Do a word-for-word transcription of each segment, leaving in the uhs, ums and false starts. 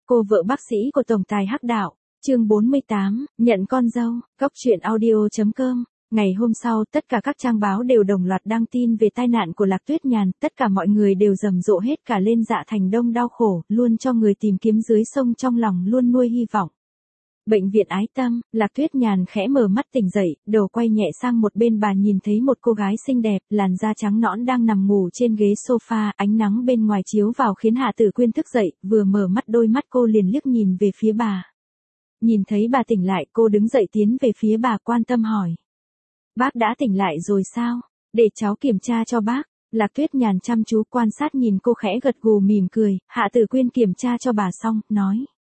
Cô vợ bác sĩ của tổng tài Hắc Đạo, chương bốn mươi tám, nhận con dâu, góc truyện audio chấm com. Ngày hôm sau, tất cả các trang báo đều đồng loạt đăng tin về tai nạn của Lạc Tuyết Nhàn, tất cả mọi người đều rầm rộ hết cả lên Dạ Thành Đông đau khổ, luôn cho người tìm kiếm dưới sông trong lòng luôn nuôi hy vọng. Bệnh viện Ái Tâm, Lạc Tuyết Nhàn khẽ mở mắt tỉnh dậy, đầu quay nhẹ sang một bên bà nhìn thấy một cô gái xinh đẹp, làn da trắng nõn đang nằm ngủ trên ghế sofa, ánh nắng bên ngoài chiếu vào khiến Hạ Tử Quyên thức dậy, vừa mở mắt đôi mắt cô liền liếc nhìn về phía bà. Nhìn thấy bà tỉnh lại, cô đứng dậy tiến về phía bà quan tâm hỏi. Bác đã tỉnh lại rồi sao? Để cháu kiểm tra cho bác. Lạc Tuyết Nhàn chăm chú quan sát nhìn cô khẽ gật gù mỉm cười, Hạ Tử Quyên kiểm tra cho bà xong, nói.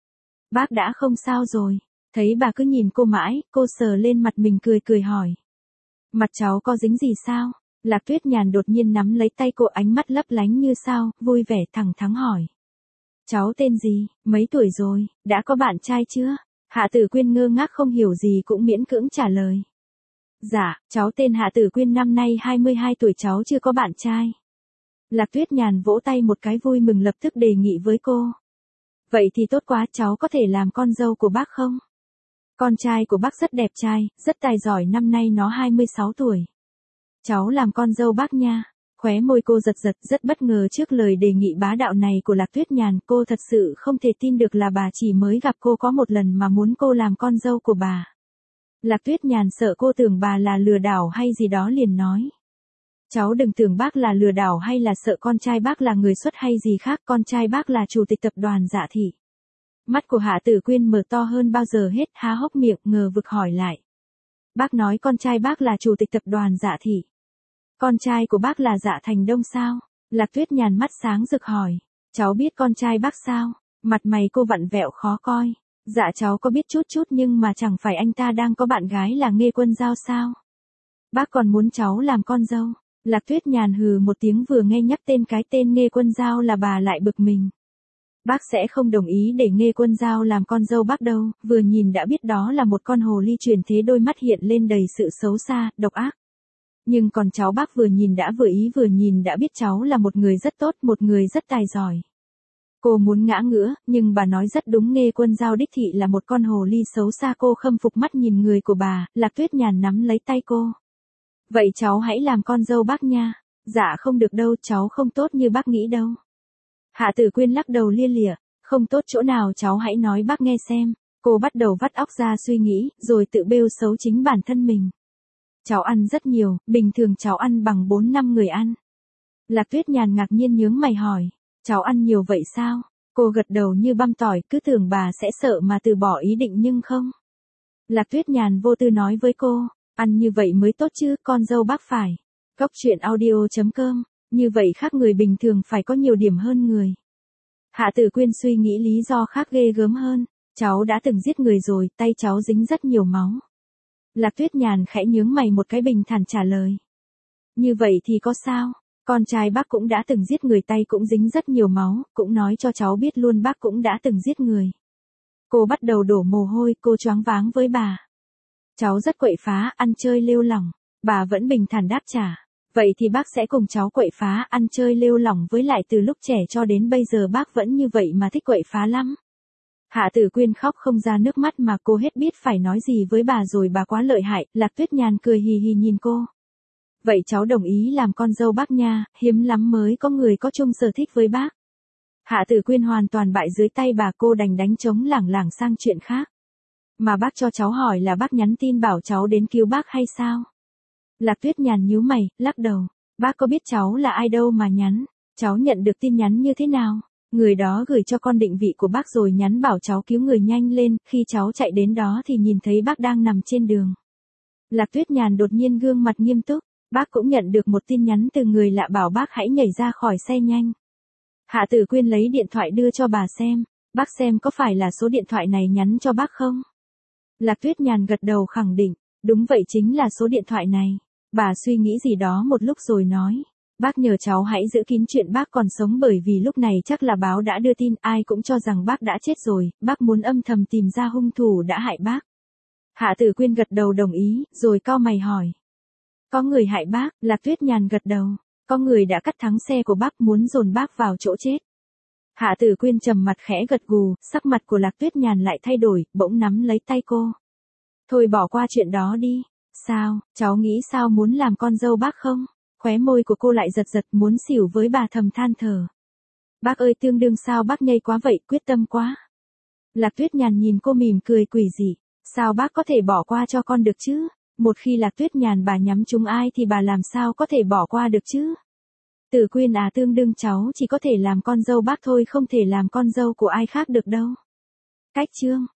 Bác đã không sao rồi. Thấy bà cứ nhìn cô mãi, cô sờ lên mặt mình cười cười hỏi. Mặt cháu có dính gì sao? Lạc Tuyết Nhàn đột nhiên nắm lấy tay cô, ánh mắt lấp lánh như sao, vui vẻ thẳng thắn hỏi. Cháu tên gì, mấy tuổi rồi, đã có bạn trai chưa? Hạ Tử Quyên ngơ ngác không hiểu gì cũng miễn cưỡng trả lời. Dạ, cháu tên Hạ Tử Quyên, năm nay hai mươi hai tuổi, cháu chưa có bạn trai. Lạc Tuyết Nhàn vỗ tay một cái vui mừng, lập tức đề nghị với cô. Vậy thì tốt quá, cháu có thể làm con dâu của bác không? Con trai của bác rất đẹp trai, rất tài giỏi, năm nay nó hai mươi sáu tuổi. Cháu làm con dâu bác nha. Khóe môi cô giật giật, rất bất ngờ trước lời đề nghị bá đạo này của Lạc Tuyết Nhàn, cô thật sự không thể tin được là bà chỉ mới gặp cô có một lần mà muốn cô làm con dâu của bà. Lạc Tuyết Nhàn sợ cô tưởng bà là lừa đảo hay gì đó liền nói. Cháu đừng tưởng bác là lừa đảo hay là sợ con trai bác là người xuất hay gì khác, con trai bác là chủ tịch tập đoàn Dạ Thị. Mắt của Hạ Tử Quyên mở to hơn bao giờ hết, há hốc miệng ngờ vực hỏi lại. Bác nói con trai bác là chủ tịch tập đoàn Dạ Thị. Con trai của bác là Dạ Thành Đông sao? Lạc Tuyết Nhàn mắt sáng rực hỏi. Cháu biết con trai bác sao? Mặt mày cô vặn vẹo khó coi. Dạ cháu có biết chút chút, nhưng mà chẳng phải anh ta đang có bạn gái là Nghê Quân Dao sao? Bác còn muốn cháu làm con dâu. Lạc Tuyết Nhàn hừ một tiếng, vừa nghe nhắc tên cái tên Nghê Quân Dao là bà lại bực mình. Bác sẽ không đồng ý để Nghê Quân Dao làm con dâu bác đâu, vừa nhìn đã biết đó là một con hồ ly chuyển thế, đôi mắt hiện lên đầy sự xấu xa, độc ác. Nhưng còn cháu bác vừa nhìn đã vừa ý, vừa nhìn đã biết cháu là một người rất tốt, một người rất tài giỏi. Cô muốn ngã ngửa, nhưng bà nói rất đúng, Nghê Quân Dao đích thị là một con hồ ly xấu xa. Cô khâm phục mắt nhìn người của bà, Lạc Tuyết Nhàn nắm lấy tay cô. Vậy cháu hãy làm con dâu bác nha. Dạ không được đâu, cháu không tốt như bác nghĩ đâu. Hạ Tử Quyên lắc đầu lia lịa, không tốt chỗ nào cháu hãy nói bác nghe xem. Cô bắt đầu vắt óc ra suy nghĩ, rồi tự bêu xấu chính bản thân mình. Cháu ăn rất nhiều, bình thường cháu ăn bằng bốn năm người ăn. Lạc Tuyết Nhàn ngạc nhiên nhướng mày hỏi, cháu ăn nhiều vậy sao? Cô gật đầu như băm tỏi, cứ tưởng bà sẽ sợ mà từ bỏ ý định nhưng không. Lạc Tuyết Nhàn vô tư nói với cô, ăn như vậy mới tốt chứ, con dâu bác phải. Góc truyện audio chấm com, như vậy khác người bình thường phải có nhiều điểm hơn người. Hạ Tử Quyên suy nghĩ lý do khác ghê gớm hơn, cháu đã từng giết người rồi, tay cháu dính rất nhiều máu. Lạc Tuyết Nhàn khẽ nhướng mày một cái, bình thản trả lời. Như vậy thì có sao? Con trai bác cũng đã từng giết người, tay cũng dính rất nhiều máu, cũng nói cho cháu biết luôn bác cũng đã từng giết người. Cô bắt đầu đổ mồ hôi, cô choáng váng với bà. Cháu rất quậy phá, ăn chơi lêu lỏng. Bà vẫn bình thản đáp trả. Vậy thì bác sẽ cùng cháu quậy phá, ăn chơi lêu lỏng, với lại từ lúc trẻ cho đến bây giờ bác vẫn như vậy mà thích quậy phá lắm. Hạ Tử Quyên khóc không ra nước mắt mà cô hết biết phải nói gì với bà rồi, bà quá lợi hại. Lạc Tuyết Nhàn cười hì hì nhìn cô. Vậy cháu đồng ý làm con dâu bác nha, hiếm lắm mới có người có chung sở thích với bác. Hạ Tử Quyên hoàn toàn bại dưới tay bà, cô đành đánh trống lảng lảng sang chuyện khác. Mà bác cho cháu hỏi là bác nhắn tin bảo cháu đến cứu bác hay sao? Lạc Tuyết Nhàn nhíu mày, lắc đầu. Bác có biết cháu là ai đâu mà nhắn. Cháu nhận được tin nhắn như thế nào? Người đó gửi cho con định vị của bác rồi nhắn bảo cháu cứu người nhanh lên, khi cháu chạy đến đó thì nhìn thấy bác đang nằm trên đường. Lạc Tuyết Nhàn đột nhiên gương mặt nghiêm túc. Bác cũng nhận được một tin nhắn từ người lạ bảo bác hãy nhảy ra khỏi xe nhanh. Hạ Tử Quyên lấy điện thoại đưa cho bà xem. Bác xem có phải là số điện thoại này nhắn cho bác không? Lạc Tuyết Nhàn gật đầu khẳng định. Đúng vậy, chính là số điện thoại này. Bà suy nghĩ gì đó một lúc rồi nói. Bác nhờ cháu hãy giữ kín chuyện bác còn sống, bởi vì lúc này chắc là báo đã đưa tin, ai cũng cho rằng bác đã chết rồi, bác muốn âm thầm tìm ra hung thủ đã hại bác. Hạ Tử Quyên gật đầu đồng ý, rồi cau mày hỏi. Có người hại bác? Lạc Tuyết Nhàn gật đầu. Có người đã cắt thắng xe của bác, muốn dồn bác vào chỗ chết. Hạ Tử Quyên trầm mặt khẽ gật gù, sắc mặt của Lạc Tuyết Nhàn lại thay đổi, bỗng nắm lấy tay cô. Thôi bỏ qua chuyện đó đi. Sao, cháu nghĩ sao muốn làm con dâu bác không? Khóe môi của cô lại giật giật muốn xỉu với bà thầm than thở. Bác ơi tương đương sao bác nhây quá vậy, quyết tâm quá. Lạc Tuyết Nhàn nhìn cô mỉm cười quỷ dị. Sao bác có thể bỏ qua cho con được chứ? Một khi Lạc Tuyết Nhàn bà nhắm trúng ai thì bà làm sao có thể bỏ qua được chứ? Tử Quyên à, tương đương cháu chỉ có thể làm con dâu bác thôi, không thể làm con dâu của ai khác được đâu. Cách chương